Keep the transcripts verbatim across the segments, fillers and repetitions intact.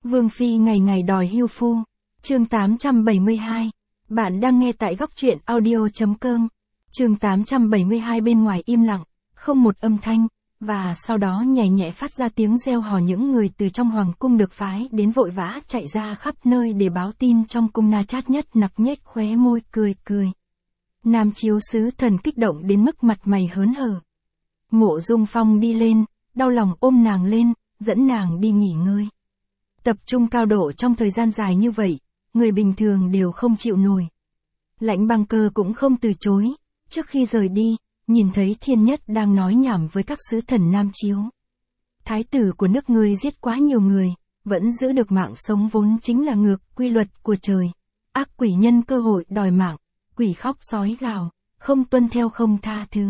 Vương Phi ngày ngày đòi hưu phu. Chương tám trăm bảy mươi hai. Bạn đang nghe tại góc truyện audio.com. Chương tám trăm bảy mươi hai. Bên ngoài im lặng, không một âm thanh, và sau đó nhẹ nhẹ phát ra tiếng reo hò. Những người từ trong hoàng cung được phái đến vội vã chạy ra khắp nơi để báo tin trong cung. Na Chát Nhất nặc nhếch khóe môi cười cười. Nam chiếu sứ thần kích động đến mức mặt mày hớn hở. Mộ Dung Phong đi lên, đau lòng ôm nàng lên, dẫn nàng đi nghỉ ngơi. Tập trung cao độ trong thời gian dài như vậy, người bình thường đều không chịu nổi. Lãnh Băng Cơ cũng không từ chối, trước khi rời đi, nhìn thấy Thiên Nhất đang nói nhảm với các sứ thần Nam chiếu. Thái tử của nước ngươi giết quá nhiều người, vẫn giữ được mạng sống vốn chính là ngược quy luật của trời. Ác quỷ nhân cơ hội đòi mạng, quỷ khóc sói gào, không tuân theo không tha thứ.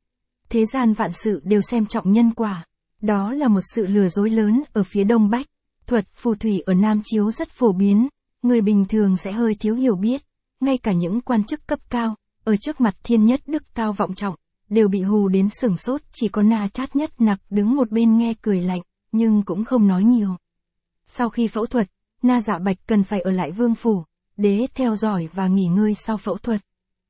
Thế gian vạn sự đều xem trọng nhân quả. Đó là một sự lừa dối lớn ở phía Đông Bách. Thuật phù thủy ở Nam chiếu rất phổ biến, người bình thường sẽ hơi thiếu hiểu biết. Ngay cả những quan chức cấp cao, ở trước mặt Thiên Nhất đức cao vọng trọng, đều bị hù đến sửng sốt. Chỉ có Na Chát Nhất nặc đứng một bên nghe cười lạnh, nhưng cũng không nói nhiều. Sau khi phẫu thuật, Na Dạ Bạch cần phải ở lại vương phủ, để theo dõi và nghỉ ngơi sau phẫu thuật.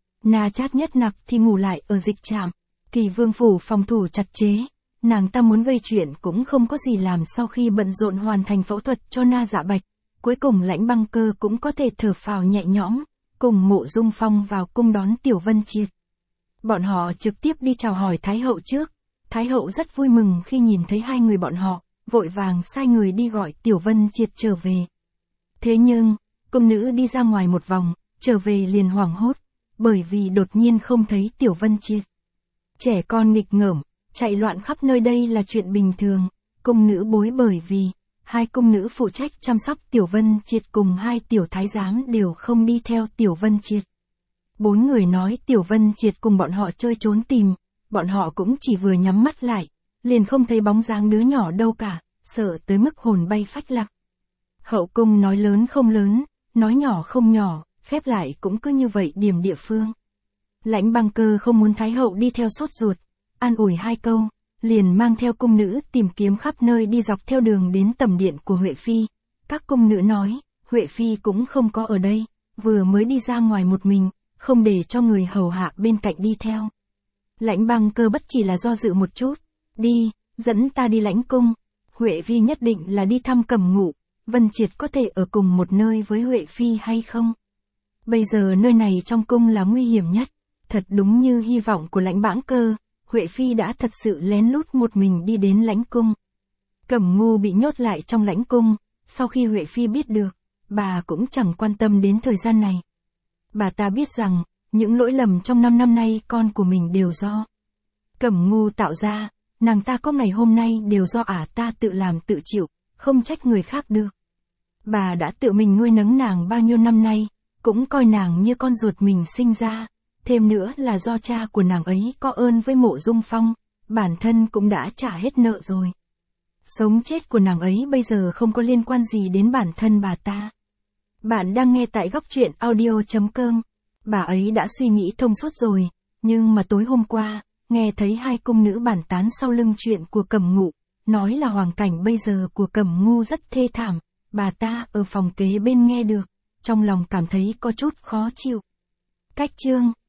Na Chát Nhất nặc thì ngủ lại ở dịch trạm. Kỳ vương phủ phòng thủ chặt chẽ, nàng ta muốn gây chuyện cũng không có gì làm. Sau khi bận rộn hoàn thành phẫu thuật cho Na Dạ Bạch, cuối cùng Lãnh Băng Cơ cũng có thể thở phào nhẹ nhõm, cùng Mộ Dung Phong vào cung đón Tiểu Vân Triệt. Bọn họ trực tiếp đi chào hỏi Thái hậu trước. Thái hậu rất vui mừng khi nhìn thấy hai người bọn họ, vội vàng sai người đi gọi Tiểu Vân Triệt trở về. Thế nhưng, cung nữ đi ra ngoài một vòng, trở về liền hoảng hốt, bởi vì đột nhiên không thấy Tiểu Vân Triệt. Trẻ con nghịch ngợm, chạy loạn khắp nơi đây là chuyện bình thường. Cung nữ bối bởi vì hai cung nữ phụ trách chăm sóc Tiểu Vân Triệt cùng hai tiểu thái giám đều không đi theo Tiểu Vân Triệt. Bốn người nói Tiểu Vân Triệt cùng bọn họ chơi trốn tìm, bọn họ cũng chỉ vừa nhắm mắt lại, liền không thấy bóng dáng đứa nhỏ đâu cả, sợ tới mức hồn bay phách lạc. Hậu cung nói lớn không lớn, nói nhỏ không nhỏ, khép lại cũng cứ như vậy điểm địa phương. Lãnh Băng Cơ không muốn Thái hậu đi theo sốt ruột, an ủi hai câu, liền mang theo cung nữ tìm kiếm khắp nơi. Đi dọc theo đường đến tẩm điện của Huệ Phi. Các cung nữ nói, Huệ Phi cũng không có ở đây, vừa mới đi ra ngoài một mình, không để cho người hầu hạ bên cạnh đi theo. Lãnh Băng Cơ bất chỉ là do dự một chút, đi, dẫn ta đi lãnh cung. Huệ Phi nhất định là đi thăm Cẩm Ngụ, Vân Triệt có thể ở cùng một nơi với Huệ Phi hay không? Bây giờ nơi này trong cung là nguy hiểm nhất. Thật đúng như hy vọng của Lãnh Băng Cơ, Huệ Phi đã thật sự lén lút một mình đi đến lãnh cung. Cẩm Ngu bị nhốt lại trong lãnh cung, sau khi Huệ Phi biết được, bà cũng chẳng quan tâm đến thời gian này. Bà ta biết rằng, những lỗi lầm trong năm năm nay con của mình đều do Cẩm Ngu tạo ra, nàng ta có ngày hôm nay đều do ả ta tự làm tự chịu, không trách người khác được. Bà đã tự mình nuôi nấng nàng bao nhiêu năm nay, cũng coi nàng như con ruột mình sinh ra. Thêm nữa là do cha của nàng ấy có ơn với Mộ Dung Phong, bản thân cũng đã trả hết nợ rồi. Sống chết của nàng ấy bây giờ không có liên quan gì đến bản thân bà ta. Bạn đang nghe tại góc truyện audio.com. Bà ấy đã suy nghĩ thông suốt rồi, nhưng mà tối hôm qua, nghe thấy hai cung nữ bàn tán sau lưng chuyện của Cẩm Ngụ, nói là hoàn cảnh bây giờ của Cẩm Ngu rất thê thảm. Bà ta ở phòng kế bên nghe được, trong lòng cảm thấy có chút khó chịu. Cách chương